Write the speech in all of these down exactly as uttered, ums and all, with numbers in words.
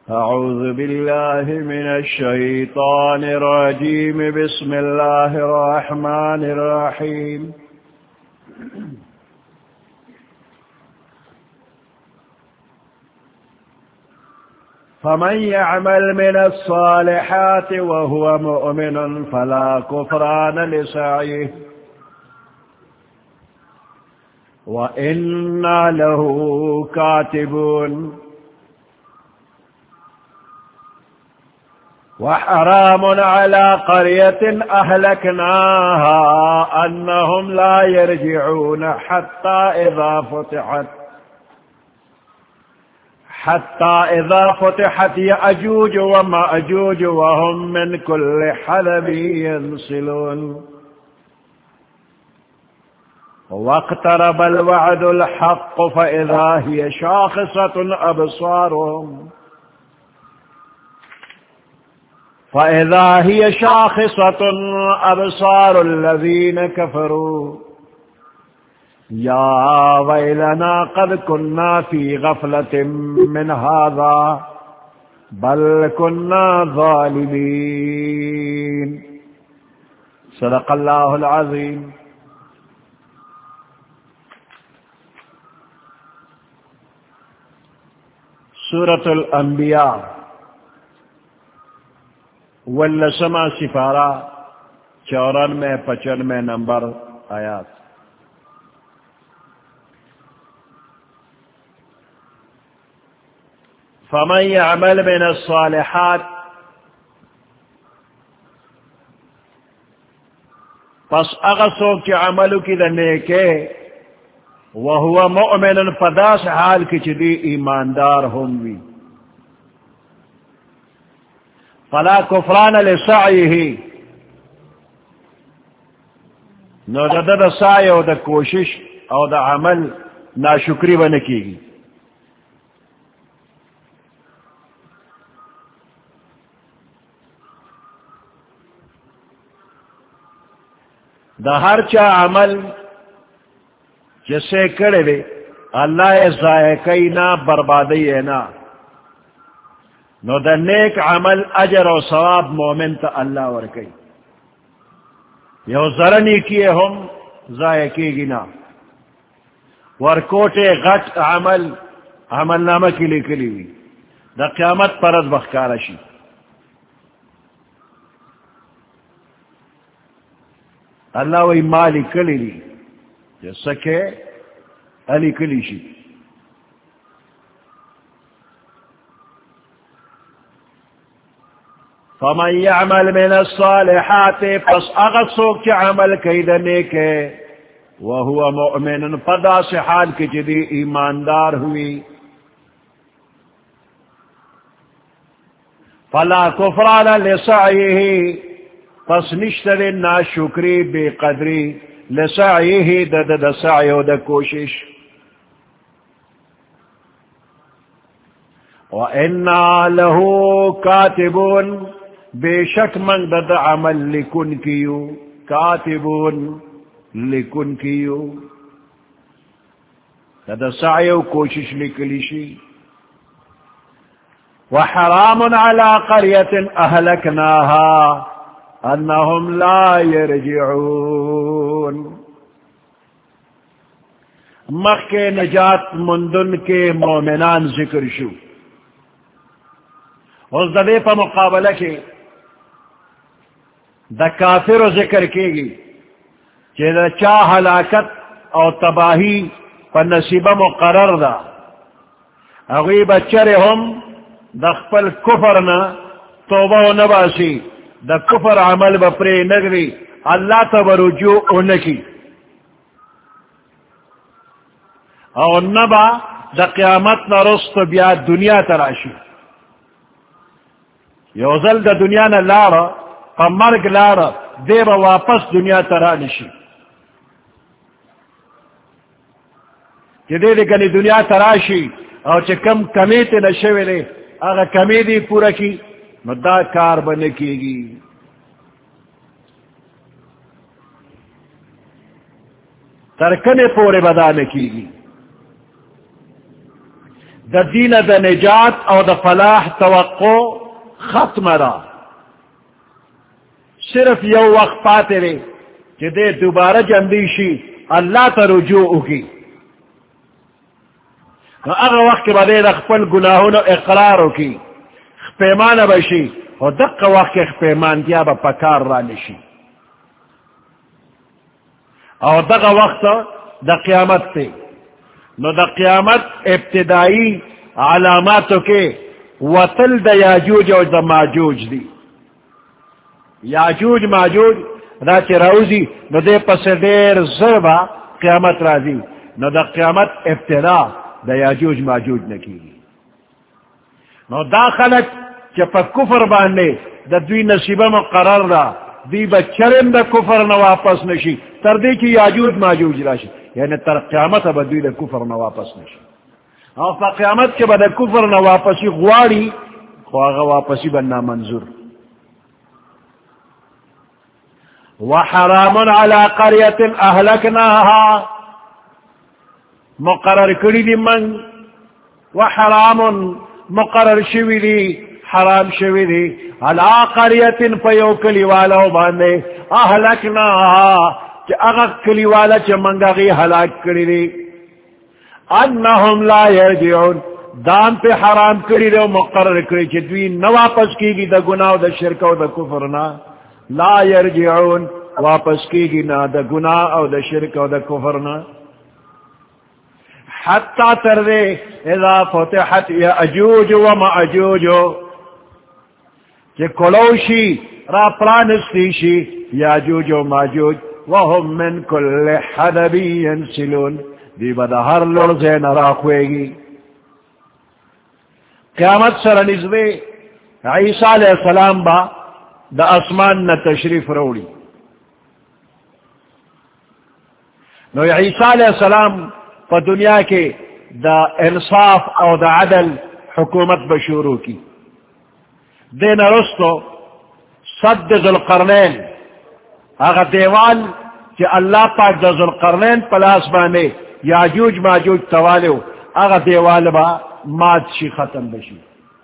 أعوذ بالله من الشيطان الرجيم. بسم الله الرحمن الرحيم. فمن يعمل من الصالحات وهو مؤمن فلا كفران لسعيه وإنا له كاتبون. وحرام على قرية أهلكناها أنهم لا يرجعون حتى إذا فتحت حتى إذا فتحت يأجوج ومأجوج وهم من كل حدب ينسلون. واقترب الوعد الحق فإذا هي شاخصة أبصارهم فإذا هي شاخصة أبصار الذين كفروا يا ويلنا قد كنا في غفلة من هذا بل كنا ظالمين. صدق الله العظيم. سورة الانبیاء واللسمہ سفارہ چورانوے پچانوے نمبر آیات. فمن يعمل من الصالحات پس اغسو کی عملو کی دنیکے وهو مؤمن پداس حال کی چلی ایماندار ہوں گی فلا کفران لسعیه نو دا دا سعی او دا کوشش او دا عمل ناشکری بنکی گی. دا ہر چا عمل جسے کرے دے اللہ ذائقی نا بربادی ہے نا نو دا نیک عمل اجر و ثواب مومن تا اللہ ورکی یو ذرنی کیے ہم ذائقی گنا ورکوٹے غٹ عمل عمل نامہ کی لکلی ہوئی دا قیامت پرد بخکارشی. اللہ وی مالی کلی لی جیسا کہ علی کلی شی. فمن يعمل من الصالحات پس اغسوک چی عمل کیدنے کے وهو مؤمن پدا سے حال کی جدی ایماندار ہوئی فلا کفران لسعیه پس نشتر ناشکری بے قدری لسعیه دا دا دا سعی و دا کوشش. وَإِنَّا لَهُ كَاتِبُونَ بے شک من دا دا عمل لکن کیو کاتبون لکن کیو دا دا سعی و کوشش لکلیشی. وحرام على قرية أهلكناها انہم لا يرجعون مخ کے نجات مندن کے مومنان ذکر شو اس دے پا مقابلہ کے دا کافر ذکر کی گی کہ دا چاہ ہلاکت اور تباہی پا نصیبہ مقرر دا اغیب چرے ہم دا خپل کفرنا توبہ و نباسی دا کفر عمل بپرے نگری اللہ تب رجوع انکی اور نبا دا قیامت نرست بیا دنیا تراشی یوزل دا دنیا نا لارا پا مرگ لارا دے با واپس دنیا ترانشی کہ دے دے کنی دنیا تراشی اور چھ کم کمیتے نشوے لے اگر کمی دی پورا کی مدد کار بنے کی گی. ترکنے پورے بدانے کی گی دا دین دا نجات او دا فلاح توقع ختم را صرف یو وقت پاتے رے کہ دے دوبارہ جندیشی اللہ تا رجوع کی اگر وقت کے بعد اخپل گناہون اقرارو کی پیمان بشی اور دق وقت کے پیمان کیا با پکار را نشی اور دق وقت دا قیامت تے نو دا قیامت ابتدائی علاماتو کے وطل دا یاجوج اور دا ماجوج دی یاجوج ماجوج دا چی روزی نو دے پس دیر زربا قیامت رازی نو دا قیامت ابتدا دا یاجوج ماجوج نکی نو دا خلق چی پا کفر باندے دا دوی نصیبہ مقرر دا دی بچرم دا کفر نو واپس نشی تر دے چی یاجوج ماجوج راشی یعنی تر قیامت با دوی دا کفر نو واپس نشی او پا قیامت کے با دا کفر نو واپسی غواری خواغا واپسی بننا منظور وحرام على قرية أهلكناها مقرر کری دی من وحرام مقرر شوی دی حرام شوی دی على قرية فیو کلی والا باندے أهلكناها چی اغا کلی والا چی منگا غی حلاک کری دی انہم لا یرجعون دان پہ حرام کری دی مقرر کری چی دوی نواپس کی گی دا گناہ دا شرک و دا کفرنا لا یرجعون واپس کی گی نا دا گناہ او دا شرک او دا کفرنا حتی تردے اذا فتحت یاجوج و ماجوج کہ کلوشی را پرانستیشی یاجوج و ماجوج وهم من کل حدبی ینسلون دی بدا ہر لرزے نراخوے گی قیامت سر نزدے عیسیٰ علیہ السلام با دا اسمان نہ تشریف روڑی نو عیسیٰ علیہ السلام پا دنیا کے دا انصاف او دا عدل حکومت بشورو کی دین رستو صد ذوالقرنین اگا دیوال کہ اللہ پاک دا ذوالقرنین پلاس بانے یاجوج ماجوج توالیو اگا دیوال با مات شی ختم بشی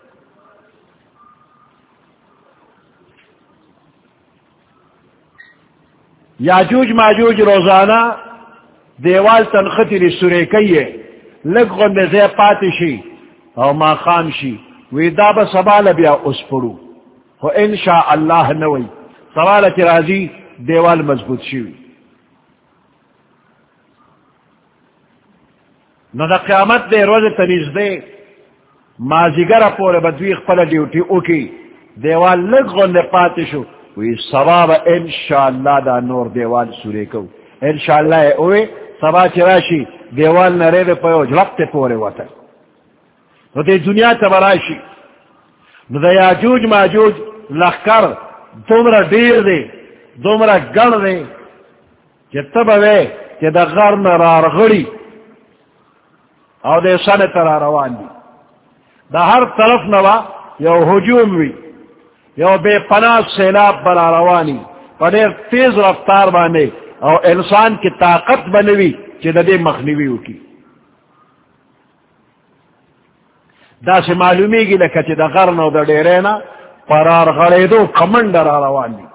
یاجوج ماجوج روزانہ دیوال تنخطی لی سورے کئیے لگ غند زی پاتشی او ما خامشی وی دابا سبال بیا اس پڑو خو انشاء اللہ نوی سبال کی رازی دیوال مضبوط شوی نو دا قیامت دے روز تنیز دے مازیگر پورے بدوی خپل ڈیوٹی اوکی دیوال لگ غند پاتشو وی سباب انشاءاللہ دا نور دیوال سورے کو انشاءاللہ اوے سبا چراشی دیوال نرے دے پیو جلپتے پورے واتا نو دے دنیا تبراشی نو دا یاجوج ماجوج لخکر دومرا دیر دے دومرا گن دے چی تبوے چی دا غرن رارغڑی او دے سن ترا روان دی دا ہر طرف نوا یو حجوم وی یو بے پناہ سیلاب برا روانی پڑیر تیز رفتار بانے او انسان کی طاقت بنوی چی دا دے مخنویو کی دا سے معلومی گی لکا چی دا غرن او دا دیرینا پرار غریدو کمند را روانی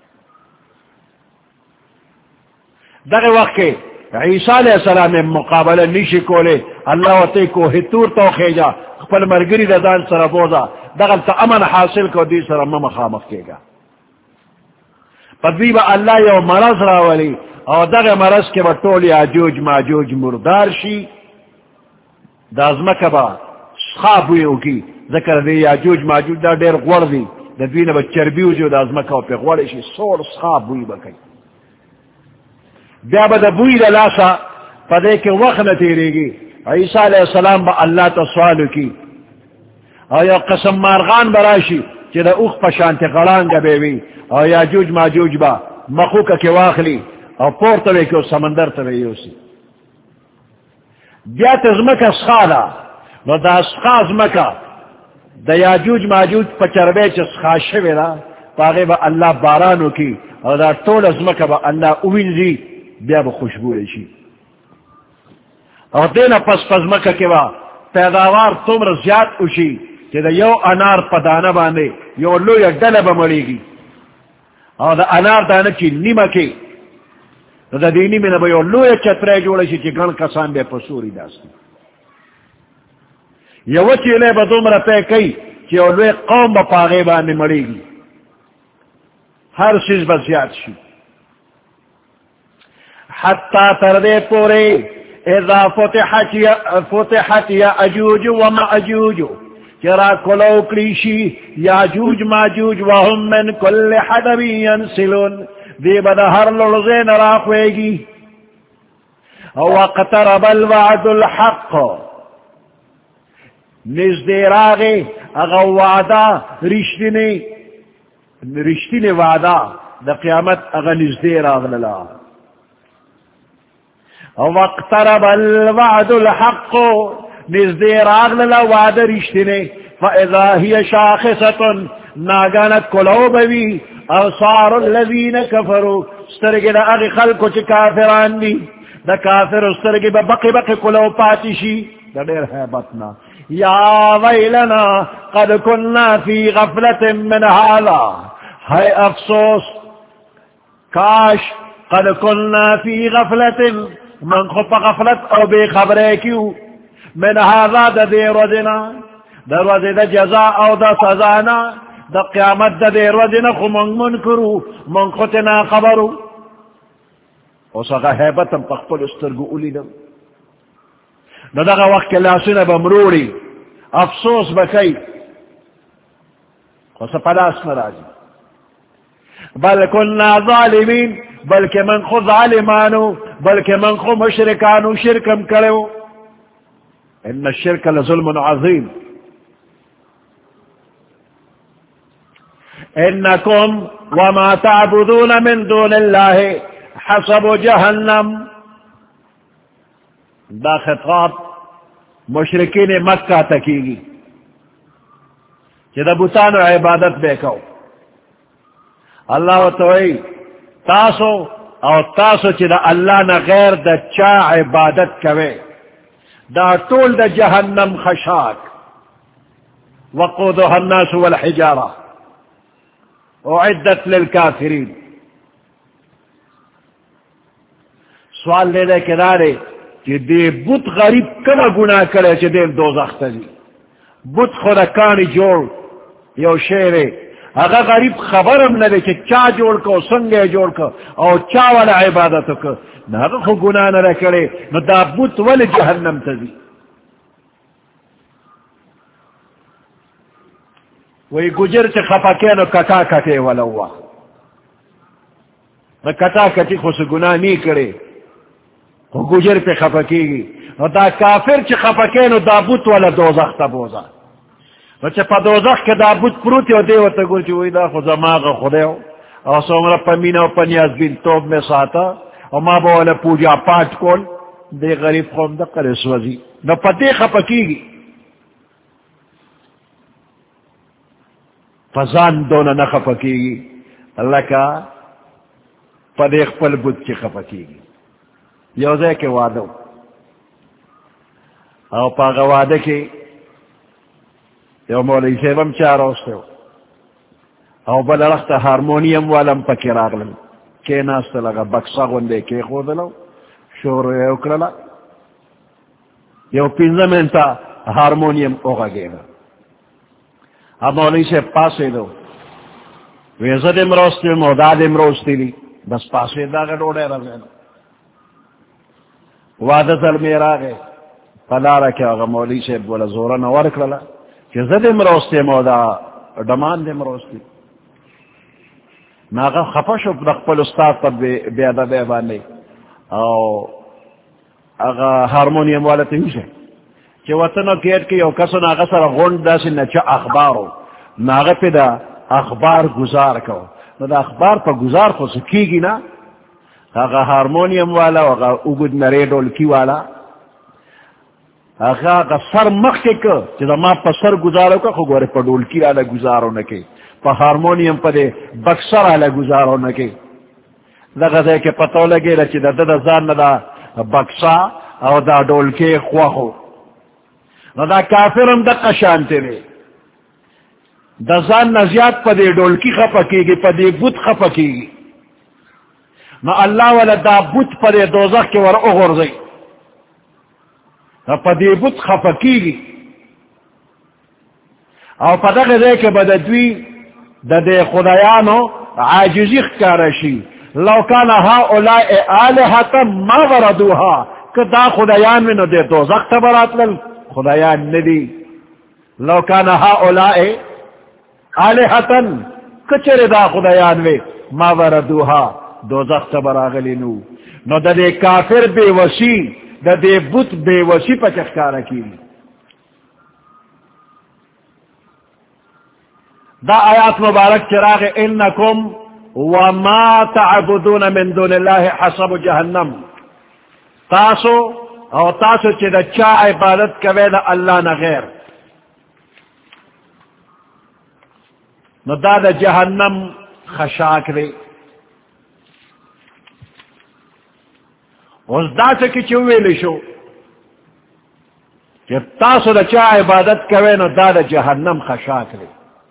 دا وقت کے عیسیٰ علیہ السلام مقابلہ نیشی کولے اللہ و تے کو ہتور تو خیجا خپل مرگری دا دان سر بوزا دغل تا امن حاصل کو دی سر مم خامخ کے گا پدوی با اللہ یو مرض راولی او دغ مرض کے با طول یاجوج ماجوج مردار شی دا ازمک با سخابوی اوکی ذکر دی یاجوج ماجوج دا دیر غور دی دا دوی نبا چربیو جو دا ازمک و پی غور شی سور سخابوی بکی بیا با دا بوی دا لاسا پا دے کے وقت نتیرے گی عیسیٰ علیہ السلام با اللہ تا سوالو کی او یا قسم مارغان براشی چی دا اوخ پشانت غلانگا بیوی او یاجوج ماجوج با مخوکا کی واخلی او پورتوے کی سمندر توے یوسی بیا تزمکا سخالا نو دا سخا ازمکا دا یاجوج ماجوج پچربے چی سخا شوی را پاگے با اللہ بارانو کی او دا طول ازمکا با اللہ اوینزی بیا با خوشبو ریشی او دینا پس پزمکا کی با پیداوار تمر زیاد اشی کہ دا یو انار پدانه باندے یو لوی ڈل بمڑیگی او دا انار دانه چی نیمکی دا دینی میں نبا یو لوی چترے جوڑشی چی گن کسان بے پسوری داستی یو چیلے با دومر پے کئی چی یو لوی قوم با پاغے باندے مڑیگی ہر چیز با زیاد شی حتی تردے پورے اذا فتحت یا فتحت یا اجوج و ماجوج چرا کلو کلیشی یاجوج ماجوج وهم من کل حدب ینسلون دی بدا ہر لڑزین راقویگی وقترب الوعد الحق نزدی راغی اغا وعدا رشتنی رشتنی وعدا دا قیامت اغا نزدی راغ للا وقترب الوعد الحق نزدی راغ للا وعد رشتنی فاذا هي شاخصة ناگانت کلو بوی اوصار الذین کفروا سترگی دا اغی خلقو چی کافران دی دا کافر سترگی با بقی بقی کلو پاتشی دا دیر حیبتنا یا ویلنا قد کننا فی غفلت من حالا ہے افسوس کاش قد کننا فی غفلت من خب غفلت او بے خبرے کیوں من حالا دا دیر وزنا دا وزنا دا جزا او دا سزانا دا قیامت دا دیر وزنا خو من منکرو من خطنا خبرو او ساقا حیبتم پخپل استرگو اولی دم دا دا وقت کے لاسونا بمروڑی افسوس بکی خو سپلاس مراجی بل کننا ظالمین بلکہ من خود ظالمانو بلکہ من خود مشرکانو شرکم کرو ان الشرک لظلم عظیم انکم وما تعبدون من دون اللہ حسب جہنم دا خطاب مشرکین مکہ تکیگی کہ دا بتانو عبادت بے کو اللہ و توئی تاسو او تاسو چی دا اللہ نا غیر دا چا عبادت کوئے دا طول دا جہنم خشاک وقودها الناس والحجارہ اعدت للکافرین سوال لے لے کے دارے کہ دے بت غریب کنا گناہ کرے چی دے دوزخ تجی بت خدا کانی جوڑ یو شیرے اگر غریب خبرم نہ دے کہ چا جوڑ کو سنگے جوڑ کو او چا والا عبادت کو نہ خو گناہ نہ کرے نہ دا بت ول جہنم تجی وہی گجر سے خفا کے نو کٹا کٹے والا ہوا نہ کٹا کٹی خو سے گناہ نہیں کرے وہ گجر پہ خفا کی گی اور دا کافر چ خفا کے نو دا بت والا دوزخ تا بوزا بچہ پا دوزخ کے دا بت پروتی ہو دے و تا گل چی وی دا خود زماغ خودے ہو اور سومرا پا مینا و پا نیاز بین توب میں ساتا اور ما با والا پوجا پاٹ کول دے غریب خون دا قرس وزی نو پا دے خفا کی گی فزان دونا نخفا کی گی اللہ کا پا دے خپل بت چی خفا کی گی یوزے کے وعدو او پا غوادے کے یو مولی سیبم چار روستے ہو او بل رخت ہارمونیم والم پکی راغلن کے ناستا لگا بکسا گوندے کے خودلو شور یو کرلا یو پینزمنتا ہارمونیم اوغا گینا اب مولی سیب پاسے دو ویزدم روستے مودادم روستے لی بس پاسے داگا ڈوڑے رزینا وعدت المیرا گئے پلارا کیا اگا مولی سے بولا زورا نوار کرلا کہ زد امروستے مودا ڈمان دے امروستے ناغا خفشو دقبل استاد پر بے ادب بے بانے او اگا ہارمونیم والا تیوشے کہ وطنو کیٹ کی یو کسو ناغا سر غنڈ دا سی نچا اخبارو ناغا پی دا اخبار گزار کو دا اخبار پا گزار کو سکی گی نا اگا ہارمونیم والا اگا اگد نرے ڈولکی والا اگا اگا سر مخی که چیزا ما پا سر گزارو که خو گوری پا ڈولکی والا گزارو نکی پا ہارمونیم پا دے بکسر والا گزارو نکی لگا دے که پتو لگی را چی دا دا زان دا بکسا او دا ڈولکی خواخو نو دا کافرم دا قشانتے دے دا زان نزیاد پا دے ڈولکی خپا کی گی پا دے بوت خپا کی گی نو اللہ والا دا بوت پا دے دوزخ کے ور اغرزی نو پا دے بوت خپا کی گی او پا دا غزے کے بددوی دا دے خدایانو عاجزی خکارشی لو کان هؤلاء آلہتا ما وردوها کہ دا خدایان میں نو دے دوزخ تبرات لل خدایان ندی لو کان هؤلاء آلہتا کچر دا خدایان میں ما وردوها دوزخ تبراغلی نو نو دا دے کافر بے وسی دا دے بت بے وسی پا چخکارا کی دا آیات مبارک چراغ انکم وما تعبدون من دون اللہ حسب جہنم تاسو او تاسو چی دا چا عبادت کوئے دا اللہ نا غیر نو دا دا جہنم خشاک دے اس دا سکی چوئے لشو کہ تاسو دا چا عبادت کوئے نو دا دا جہنم خشاک دے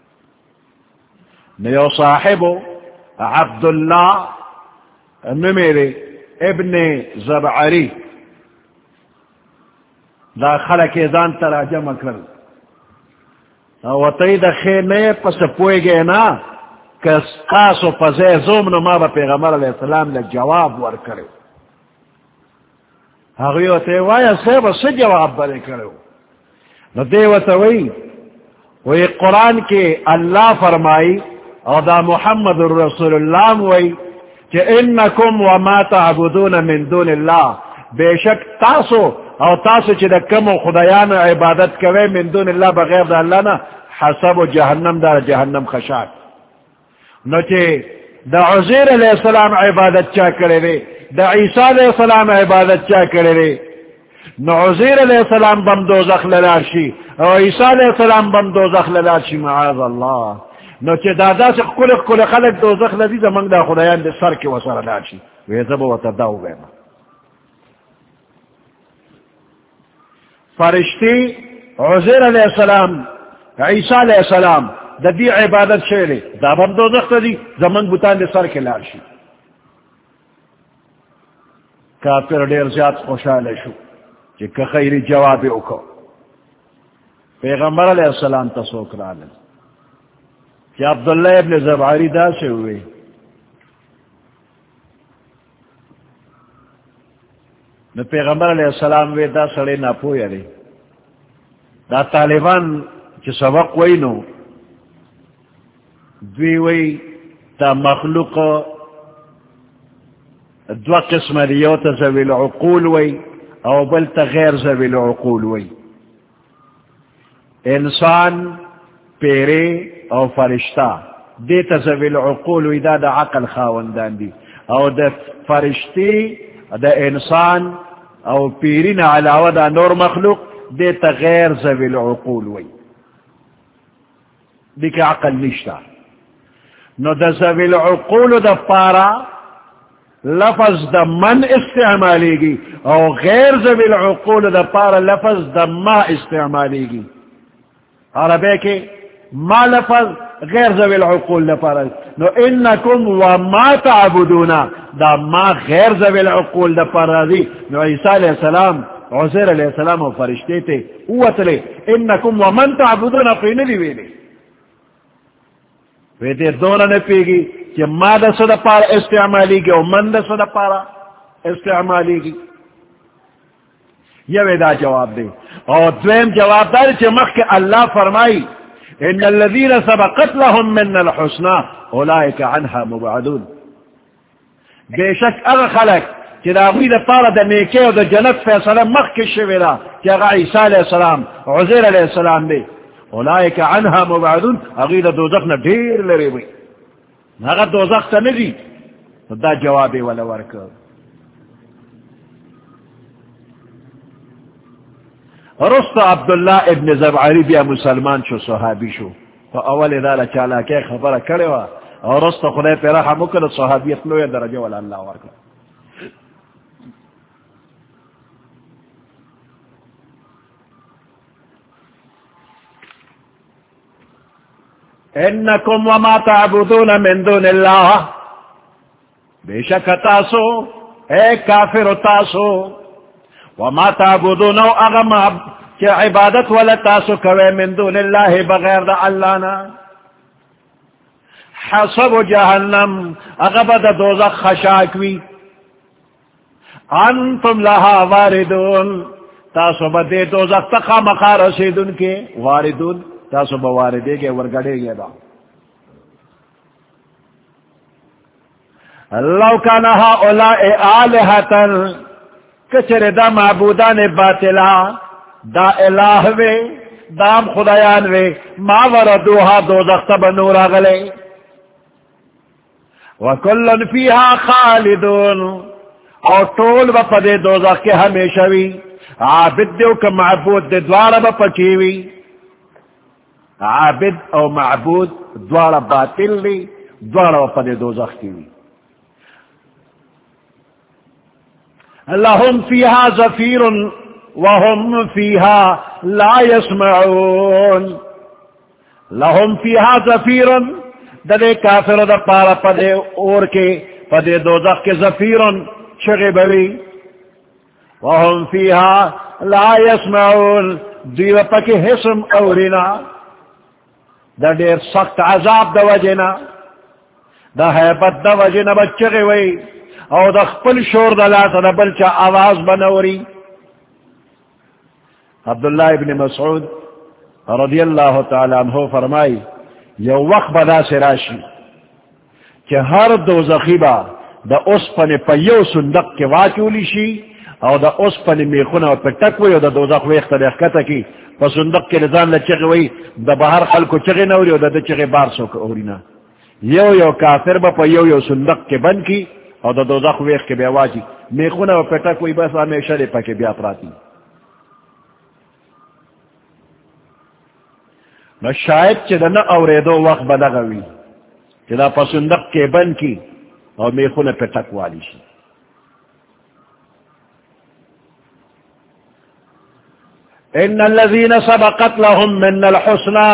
نیو صاحبو عبداللہ نمیرے ابن زبعری دا خلق ایزان تراجم اکرل و تی دا خیمے پس پوئے گئے نا کس قاسو پزے زوم نما با پیغمبر علیہ السلام لے جواب ور کرے اگیو تی وایا سیب سی جواب برے کرے نو دیوتا وی وی قرآن کے اللہ فرمائی اور دا محمد رسول اللہ وی کہ انکم وما تعبدون من دون اللہ بے شک تاسو او تاسو چی دا کم خدایان عبادت کوئے من دون اللہ بغیر دا اللہ نا حسب جہنم دا جہنم خشاک نو چی دا عزیر علیہ السلام عبادت چا کرے رے دا عیسیٰ علیہ السلام عبادت چا کرے رے نو عزیر علیہ السلام بم دوزخ للاشی او عیسیٰ علیہ السلام بم دوزخ للاشی معاذ اللہ نو چی دادا سے کل کل خلق دوزخ لدی زمان دا خدایان دے سر کے وسر لاشی ویزبو وطداو بینا فرشتی عزیر علیہ السلام عیسیٰ علیہ السلام دا دی عبادت شیرے دا بم دوزخ لدی زمان بوتان دے سر کے لاشی کافر دیر زیاد خوشحال شو چی کہ خیری جواب اکو پیغمبر علیہ السلام تسوک رالن کہ عبداللہ ابن زبعری دا سے ہوئے نو پیغمبر علیہ السلام وی دا سڑے نا پویا رے دا طالبان چی سبق وی نو دوی وی تا مخلوق دو قسم دیو تا ذوی العقول وی او بل تا غیر ذوی العقول وی انسان پیرے او فرشتہ دیتا ذوی العقول وی دا دا عقل خاوندان دی او دا فرشتی دا انسان او پیرین علاوہ دا نور مخلوق دیتا غیر ذوی العقول وی دیکھ عقل نشتا نو دا ذوی العقول دا پارا لفظ دا من استعمالی گی او غیر ذوی العقول دا پارا لفظ دا ما استعمالی گی عربے کے ما لفظ غیر ذوی العقول دا پارا نو انکم وما تعبدونا دا ما غیر ذوی العقول دا پارا دی نو عیسیٰ علیہ السلام عزیر علیہ السلام و فرشتے تے اوتلے انکم ومن تعبدونا قینے لی ویلے ویدے دونا نپیگی کہ ما دا صدا پارا استعمالی گی او من دا صدا پارا استعمالی گی یہ ویدہ جواب دے اور دویم جواب دار چھے مخ کے اللہ فرمائی ان الذین سبقت لهم من الحسنى اولئک عنها مبعدون بے شک اگر خلق کہ دا غوی دا پارا دا نیکے و دا جنت فیصلہ مخ کے شویرہ کہ اگر عیسیٰ علیہ السلام عزیر علیہ السلام دے اولئک عنها مبعدون اگر دا دوزخ نا دیر لرے ہوئی اگر دوزخ تا ندی دا جوابی والا ورکر رست عبداللہ ابن زبعری بیا مسلمان شو صحابی شو تو اول ادالا چالا کے خبر کرے وا اور رست خدای پہ رحم کر صحابیت لویا درجہ والا اللہ ورکر انکم وما تعبدون من دون اللہ بے شک تاسو اے کافر تاسو وما تعبدون او اغم کہ عبادت والا تاسو کوئے من دون اللہ بغیر دا اللہ نا حسب جہنم اغبد دوزخ خشاکوی انتم لہا واردون تاسو بدے دوزخ تقا مخا رسیدن کے واردون تاسو بواردے کے ورگڑے گے دا لو کان ہؤلاء آلہۃ کچر دا معبودان باطلا دا الہ وے دام خدایان وے ما وردوها دوزخ تب نور اغلے وکلن فیہا خالدون اور طول با پدے دوزخ کے ہمیشہ وی عابد دیو کا معبود دے دوارا با پکیوی عابد او معبود دوارا باطل لی دوارا با پدے دوزخ کیوی لهم فيها زفير وهم فيها لا يسمعون لهم فيها زفير دے کافر دا پارا پدے اور کے پدے دوزخ کے زفیر شغبری وهم فيها لا يسمعون دیو پکی حسم اورینا دا دیر سخت عذاب دا وجنا دا حیبت دا وجنا بچگی وی او دا خپل شور دا لاتا دا بلچا آواز بنوری عبداللہ ابن مسعود رضی اللہ تعالی عنہ فرمائی یو وقت بدا سے راشی کہ ہر دوزخی با دا اس پن پیو صندق کے واقعولی شی او دا اس پن میخونا و پٹکوی او دا دوزخ ویخت دیخکتا کی پا صندق کے نظام لچگوی دا بہر خلکو چگی نوری او دا دا چگی بار سوک اورینا یو یو کافر با پا یو یو صندق کے بند کی او دا دوزخ ویخ کے بیواجی میخونا و پٹکوی بس ہمیشہ لے پا کے بیا پراتی نو شاید چی دا نا اوریدو وقت بدغوی چی دا پا صندق کے بند کی او میخونا پٹک والی شی ان الذین سبقت لهم من الحسنى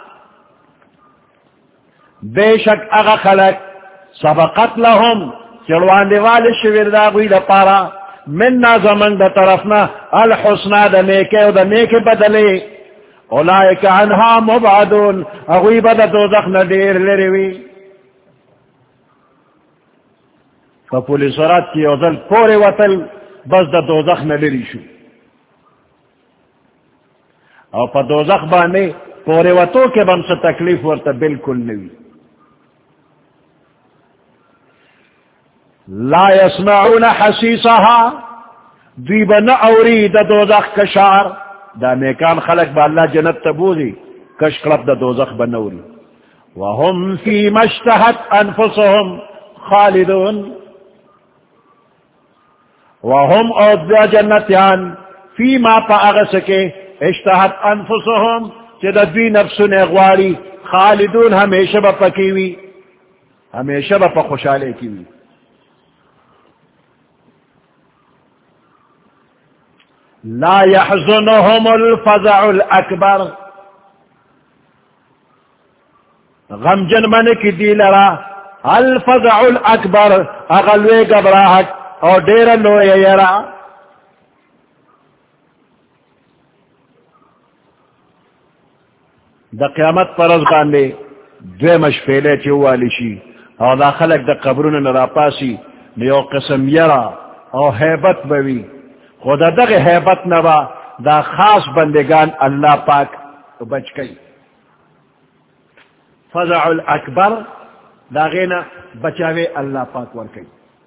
بے شک اغا خلق سبقت لهم چڑوان دیوال شویر دا غوی دا پارا مننا زمن دا طرفنا الحسنى دا نیکے و دا نیکے بدلے اولائک عنہا مبعدون اغوی بدا دوزخ ندیر لروی فپولی سرات کی اوزل پورے وطل بس دا دوزخ ندری شو او پا دوزخ بانے پورے وطو کے بم سے تکلیف ورطا بالکل نوی لا يسمعون حسیسها دیبا نعوری دا دوزخ کشار دا نیکان خلق با اللہ جنت تبوزی کشکلب دا دوزخ بنوری وهم فی مشتہت انفسهم خالدون وهم او دا جنتیان فی ما پا اغسکے اشتہت انفسهم چی دا دوی نفسن اغواری خالدون ہمیشہ با پکیوی ہمیشہ با پا خوشالے کیوی لا يحزنهم الفزع الاکبر غمجن من کی دی لرا الفزع الاکبر اغلوے گبراہت اور دیر لوے یرا دا قیامت پرز باندے دوے مشفیلے چوالی شی اور دا خلق دا قبرون نراپاسی نیو قسم یرا اور حیبت بوی خدا دا حیبت نبا دا خاص بندگان اللہ پاک بچ گئی فزع الاکبر دا غینا بچاوے اللہ پاک ورکی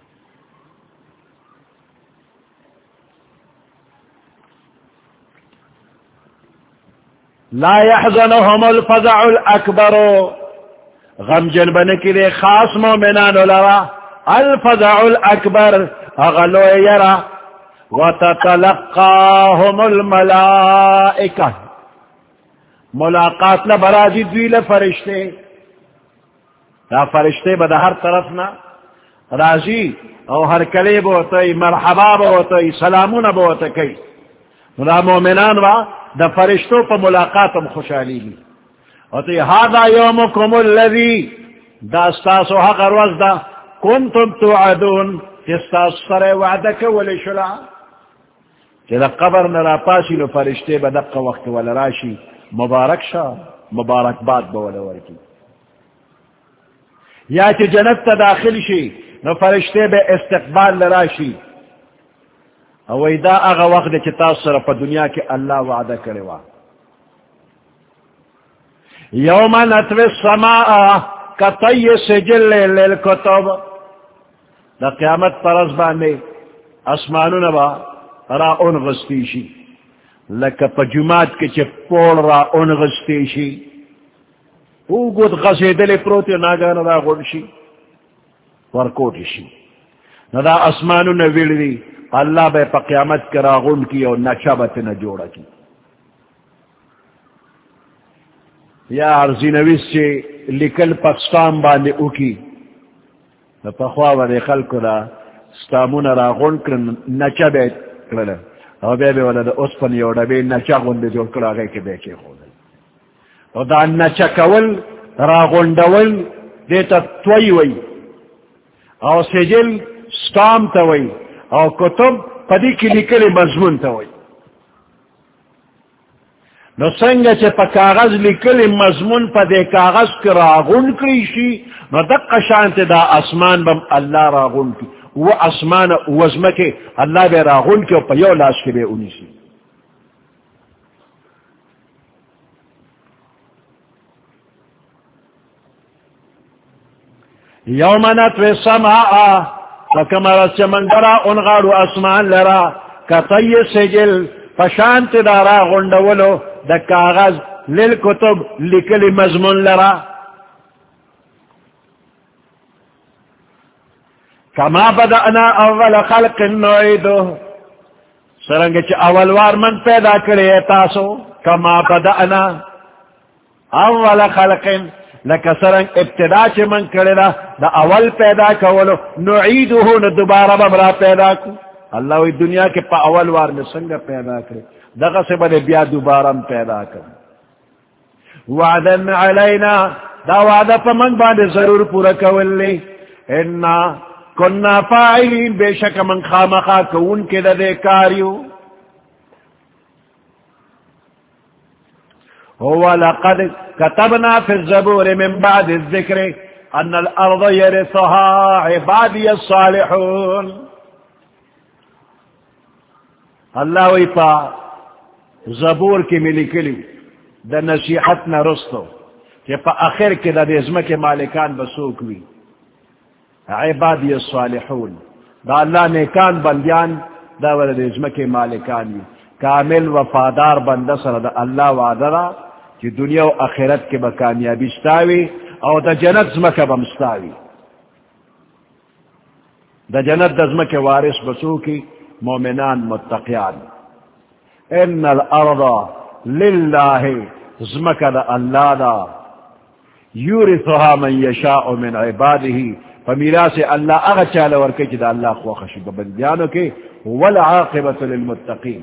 لا يحزنهم الفزع الاکبر غم جنبن کی دے خاص مومنان لرا الفزع الاکبر اغلو یرا وتتلقاهم الملائکہ ملاقات لبرازی دویل فرشتے دا فرشتے بدا ہر طرف نا راضی او ہر کلے بوتای مرحبا بوتای سلامون بوتای دا مومنان وا دا فرشتوں پا ملاقاتم خوشحالی لی وتی هذا یومکم الذی دا استاسو حق روز دا کنتم توعدون استاس سر وعده کولی شلا چه دا قبر نرا پاسی نو فرشتے بدق وقت والا راشی مبارک شا مبارک باد بولا ورکی یا چه جنت تا داخل شی نو فرشتے بے استقبال لراشی اوی دا اغا وقت چه تاثر پا دنیا کے اللہ وعدہ کرے وا یوم نتوی السماء کطی سجل للکتب دا قیامت پر از باندے اسمانو نبا را انغستیشی لکا پا جماعت کے چه پول را انغستیشی او گود غسیدل پروتی ناگان را غنشی ورکوٹیشی ندا اسمانو نویل دی اللہ بے پا قیامت کرا غن کی اور نچابت نجوڑا کی یا عرضی نویس سے لکل پاکستان باندے اوکی پخوا و خلق را ستامون را غن کرن نچابت کرن او بے بے والا دا اسپن یوڑا بے نچا غن جوڑ کرا گئے کے بے کے خود او دا نچا کول را غندول دیتا توی وی او سجل ستام توی او کتب پدی کی لکل مضمون توی نو سنگا چه پا کاغذ لکل مضمون پا دے کاغذ کی راغن کریشی نو دقا شانت دا اسمان بم اللہ راغن کی وہ اسمان وزمکے اللہ بے راغن کی و پا یو لاش کے بے انیسی یوم نتوی سماء فکمرس چمنگرا انغارو اسمان لرا کطی سجل پشانت دارا غندولو دا کاغذ للکتب لکل مضمون لرا کما بدأنا اول خلق نعیدو سرنگ چا اولوار من پیدا کرے تاسو کما بدأنا اول خلق لکا سرنگ ابتدا چا من کرے دا اول پیدا کولو نعیدو نو دوبارہ بمرا پیدا کو اللہ وی دنیا کے پا اول وار میں سنگا پیدا کرے دغا سے بلے بیا دوبارہ پیدا کرے وعدن علینا دا وعدہ پا من باندے ضرور پورا کولی انا کننا فاعلین بے شک من خامخا کون کے دا دے کاریو هو لقد كتبنا في الزبور من بعد الذكر ان الارض يرثها عبادي الصالحون اللہ وی پا زبور کی ملی کلی دا نصیحت نا رستو کہ پا آخر کے دا دیزمہ کے مالکان بسوکوی عبادی الصالحون دا اللہ نیکان بندیان دا ورد دیزمہ کے مالکان کامل وفادار بندہ سر دا اللہ وعدرہ کہ دنیا و آخرت کے بکامیابی ستاوی او دا جنت زمکہ بمستاوی دا جنت دا زمکہ وارث بسوکی مومنان متقیان ان الارض للہ زمکہ دا اللہ دا یورثها من یشاء من عباده فمیراث اللہ اغا چالا ورکی چی دا اللہ خواخشی ببندیانو کے والعاقبت للمتقین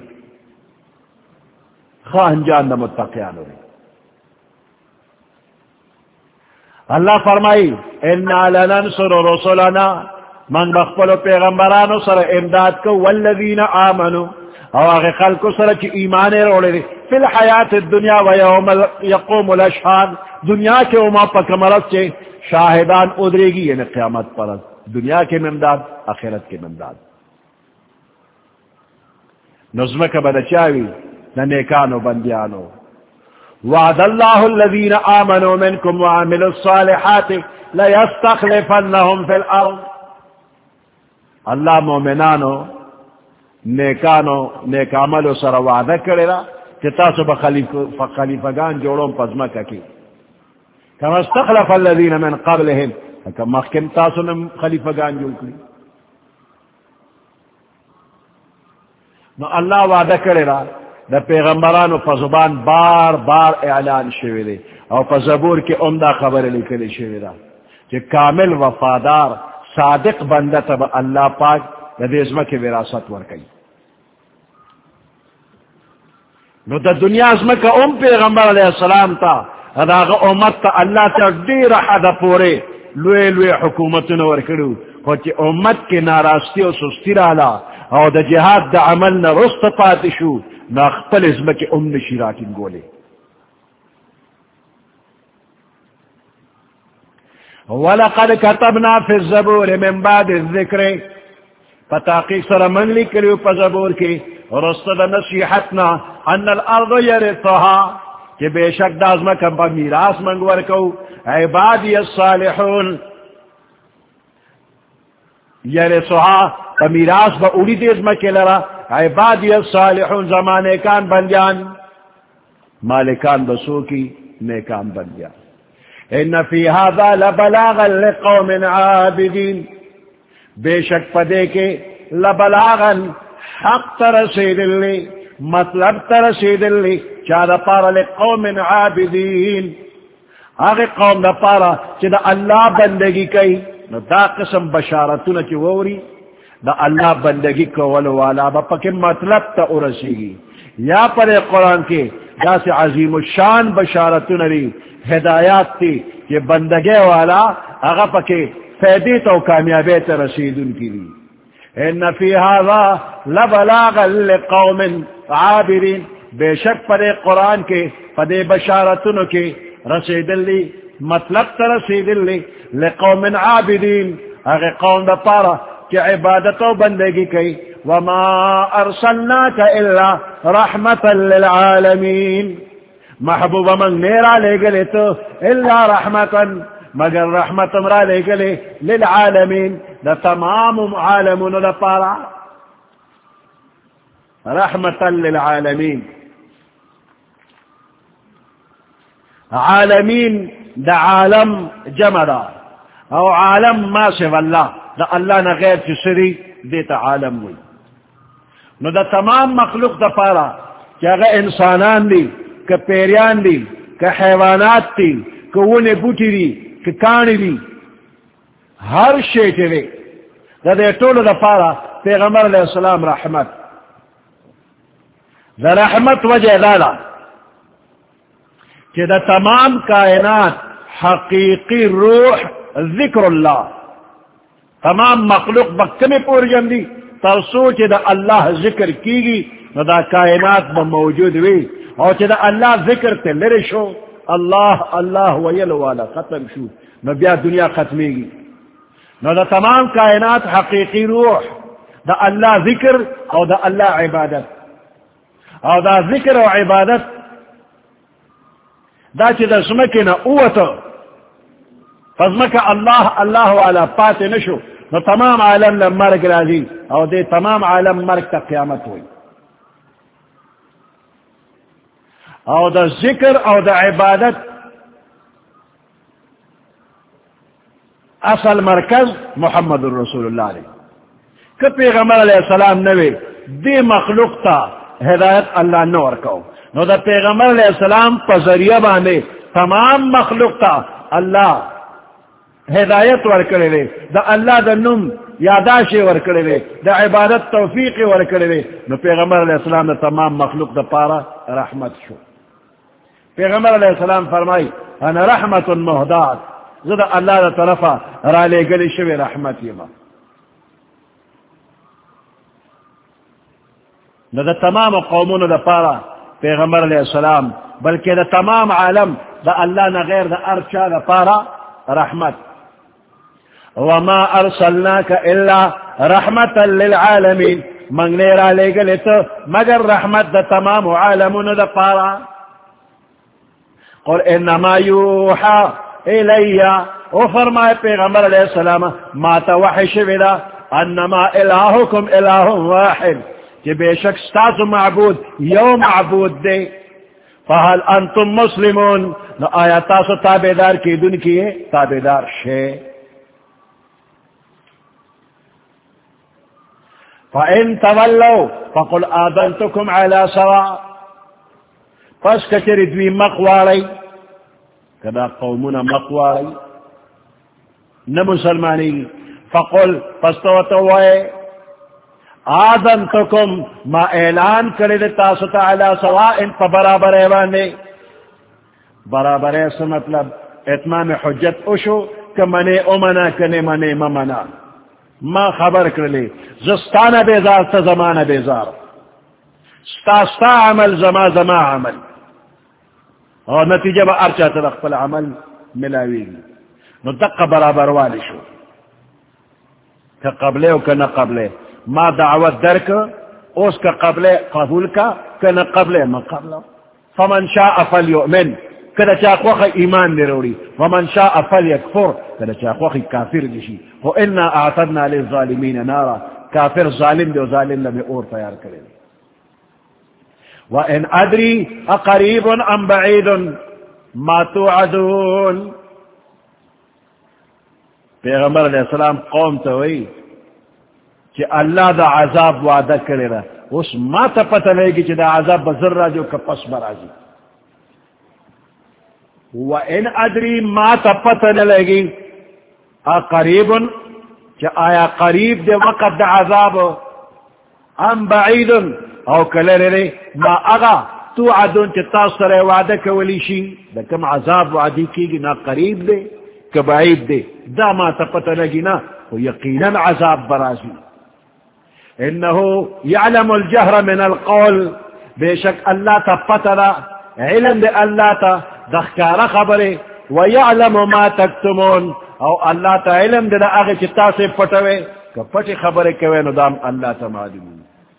خواہ انجان دا متقیانو دے اللہ فرمائی انا لننصر رسولنا من بخپلو پیغمبرانو سر امداد کو والذین آمنو او آغی خلقو سر چی ایمان روڑے دے فی الحیات الدنیا و یوم یقوم الاشحاد دنیا کے اما پا کمرت چے شاہدان ادرے گی یعنی قیامت پر دنیا کے ممداد آخرت کے ممداد نظمک بدچاوی ننیکانو بندیانو وعد اللہ الذین آمنوا منکم وعملوا الصالحات لیستخلفنہم فی الارض اللہ مومنانو نیکانو نیک عملو سر وعدہ کرے را کہ تاسو بخلیفگان جوڑوں پزمکہ کی کما استخلف الذین من قبلهم کما مخکم تاسو من خلیفگان جوڑ کری نو اللہ وعدہ کرے را دا پیغمبرانو فزبان بار بار اعلان شوی دے او فزبور کی عمدہ خبر لکلی شوی دا کہ کامل وفادار صادق بندہ تب اللہ پاک دا دیزمہ کی وراثت ورکی نو دا دنیا ازمہ کا ام پیغمبر علیہ السلام تا اداغ امت تا اللہ تا دیر حد پورے لوے لوے حکومتون ورکڑو خوچ امت کے ناراستی و سستی رالا او دا جہاد دا عمل نا رست پاتشو نا اخپل ازم کے ام نشیراتین گولے. وَلَقَدْ كَتَبْنَا فِي الزَّبُورِ مِن بَعْدِ الذِّكْرِ فتاقیق سر من لکلیو پا زبور کی رسط نصیحتنا ان الارض یرثها کہ بے شک دازمکا پا میراس منگور کو عبادی الصالحون یرثها پا میراس با اولی دیزمکی لرا عبادی الصالحون زمانے کان بندیان مالکان بسو کی نیکان بندیان. ان فی هذا لبلاغا لقوم عابدین بے شک پدے کے لبلاغن حق ترسید لی مطلب ترسید لی چاہ پارا لقوم عابدین آگے قوم دا پارا چاہ دا اللہ بندگی کئی دا قسم بشارتون چی ووری دا اللہ بندگی کولو والا با پک مطلب تا ارسیگی یا پر قرآن کے دا سے عظیم الشان بشارتون لی ہدایات تی کہ بندگی والا اگا پکے فیدی تو کامیابی تے رسیدن کی لی. ان فی هذا لبلاغا لقوم عابرین بے شک پدے قرآن کے پدے بشارتن کے رسیدن لی مطلب تے رسیدن لی لقوم عابدین اگے قوم دا پارا کہ عبادت و بندگی کی. وما ارسلناک الا رحمتا للعالمین محبوب من میرا لے گلے تو الا رحمتا مگر رحمت امرا لے گلے للعالمین دا تمام عالمون دا پارا رحمتا للعالمین. عالمین دا عالم جمع دا او عالم ما سوا اللہ دا اللہ نا غیر چسری دیتا عالم ہوئی. نو دا تمام مخلوق دا پارا کیا اگر انسانان دی کہ پیریان دی کہ حیوانات دی کہ ونے بوٹی دی کہ کانی دی ہر شے چلے دا دے طول دا پارا پیغمبر علیہ السلام رحمت دا رحمت وجہ لالا کہ دا تمام کائنات حقیقی روح ذکر اللہ تمام مخلوق بکمی پور جندی ترسو چی دا اللہ ذکر کی گی نو دا کائنات با موجود ہوئی اور چی دا اللہ ذکر تے لرے شو اللہ اللہ ویل والا ختم شو نو بیا دنیا ختمی گی. نو دا تمام کائنات حقیقی روح دا اللہ ذکر اور دا اللہ عبادت اور دا ذکر و عبادت دا چی دا سمکنا اوتا فزمکا اللہ اللہ والا پاتے نشو نو تمام عالم لم مرگ راضی اور دے تمام عالم مرگ تا قیامت ہوئی. او دا ذکر او دا عبادت اصل مرکز محمد الرسول اللہ علیہ کہ پیغمبر علیہ السلام نوے دی مخلوق تا ہدایت اللہ نور کو نو دا پیغمبر علیہ السلام پا ذریعہ باندے تمام مخلوق تا اللہ ہدایت ورکڑے لے دا اللہ دا نم یاداشی ورکڑے لے دا عبادت توفیق ورکڑے لے نو پیغمبر علیہ السلام دا تمام مخلوق دا پارا رحمت شو. پیغمبر علیہ السلام فرمائی انا رحمت مہدات زدہ اللہ دا طرفا را لے گلی شوی رحمت یما. نو دا تمام قومون دا پارا پیغمبر علیہ السلام بلکہ دا تمام عالم دا اللہ نا غیر دا ارچا دا پارا رحمت. وما ارسلناک الا رحمتا للعالمین منگنے را لے گلے تو مگر رحمت دا تمام عالمون دا پارا. قل انما یوحا الیہ او فرمائے پیغمبر علیہ السلام ما توحش بلا انما الہکم الہ واحد کہ بے شک ستاس معبود یو معبود دے. فہل انتم مسلمون نو آیا تاسو تابدار کی دن کیے تابدار شے. فَإِن تَوَلَّوْا فَقُلْ آذَنْتُكُمْ عَلَى سَوَاءٍ پس کچری دوی مقواری کدا قومنا مقواری نہ مسلمانی فقل پس تو توائے آذنتکم ما اعلان کرے تاسو تا علی سواء پا برابر ایوانے برابر ہے اس مطلب اتمام حجت اشو کہ منے امنا کنے منے ممنا ما خبر کرلی زستان بیزار تا زمان بیزار ستا ستا عمل زما زما عمل اور نتیجہ با ارچا ترق پل عمل ملاوی نو دق برابر والی شو کہ قبلے و کہ نہ قبلے ما دعوت در کا اس کا قبلے قبول کا کہ نہ قبلے ما قبلہ فمن شاء فلیؤمن کدا چاقوخ ایمان نروڑی ومن شاء فلیکفر کدا چاقوخ کافر نشی و انا اعتدنا للظالمین نارا کافر ظالم دے و ظالم لمن اور تیار کرے وَإِنْ أَدْرِي أَقَرِيبٌ أَمْ بَعِيدٌ مَا تُوعَدُونَ پیغمبر علیہ السلام قوم تو ہوئی کہ اللہ دا عذاب وعدہ کرے رہا اس ما تا پتہ لے گی کہ دا عذاب بزر را جو کپس برازی وَإِنْ أَدْرِي ما تا پتہ لے گی أَقَرِيبٌ کہ آیا قریب دے وقت دا عذاب أَمْ بَعِيدٌ او کلے رے ما اغا تو عدون چی تاثر وعدہ کولی شی دا کم عذاب وعدی کی گی نا قریب دے کہ بعید دے دا ما تپتہ لگی نا و یقینا عذاب برازی انہو یعلم الجہر من القول بے شک اللہ تپتہ لا علم دے اللہ تا دخکار خبرے و یعلم ما تکتمون او اللہ تا علم دے دا اغی چی تاثر پتوے کہ پتی خبرے کوئے ندام اللہ تا معلوم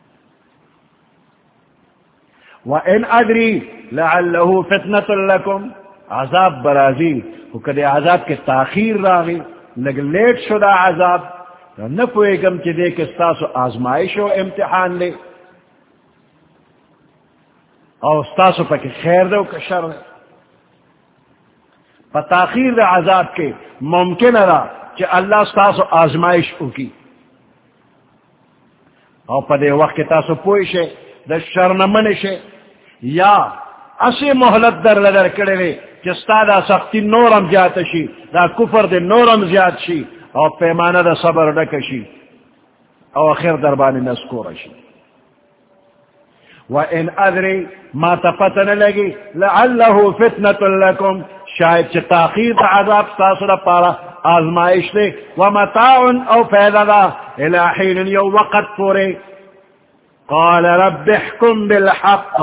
وَإِنْ أَدْرِي لَعَلَّهُ فِتْنَةٌ لَكُمْ عذاب برازی کدے عذاب کے تاخیر راغی لگ لیٹ شدہ عذاب نہ پوئے گم چی دے کہ ستاسو آزمائش و امتحان لے اور ستاسو پا کہ خیر دے و کہ شر دے پا تاخیر دے عذاب کے ممکن رہا کہ اللہ ستاسو آزمائش ہو کی اور پا دے وقت تاسو پوئشے دا شر نمنشے یا اسی محلت در لدر کرے لے جستا دا سختی نورم زیاد شی دا کفر دے نورم زیاد شی اور پیمانہ دا صبر ڈکشی او آخر دربانی نسکور شی وَإِنْ أَدْرِي ما تفتن لگی لَعَلَّهُ فِتْنَةٌ لَكُمْ شاید چھ تاخیر عذاب ساسر پارا آزمائش دے وَمَتَاعٌ او پیدا دا الى حین یو وقت پورے قال رب احکم بالحق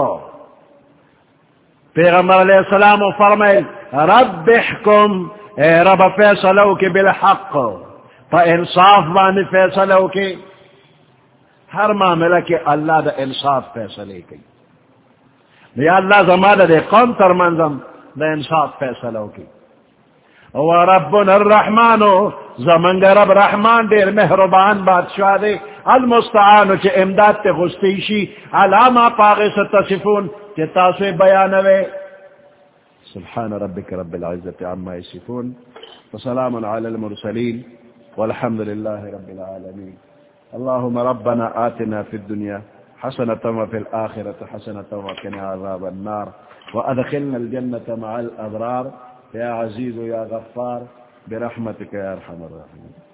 پیغمبر علیہ السلام فرمائے رب احکم اے رب فیصلو کے بالحق فا انصاف بانی فیصلو کے ہر معاملہ کے اللہ دا انصاف فیصلے کی یا اللہ زمانہ دے قوم تر منظم دا انصاف فیصلو کی وربنا الرحمن زمانگ رب رحمان دیر مہربان بادشاہ دے المستعان چے امداد تے غستیشی علامہ پاغی ستصفون چے تاسوی بیانوے سبحان ربک رب العزت عما یصفون وسلام علی المرسلین والحمد للہ رب العالمین اللهم ربنا آتنا في الدنيا حسنة وفي الآخرة حسنة وقنا عذاب النار وأدخلنا الجنة مع الأبرار يا عزيز يا غفار برحمتك يا أرحم الراحمين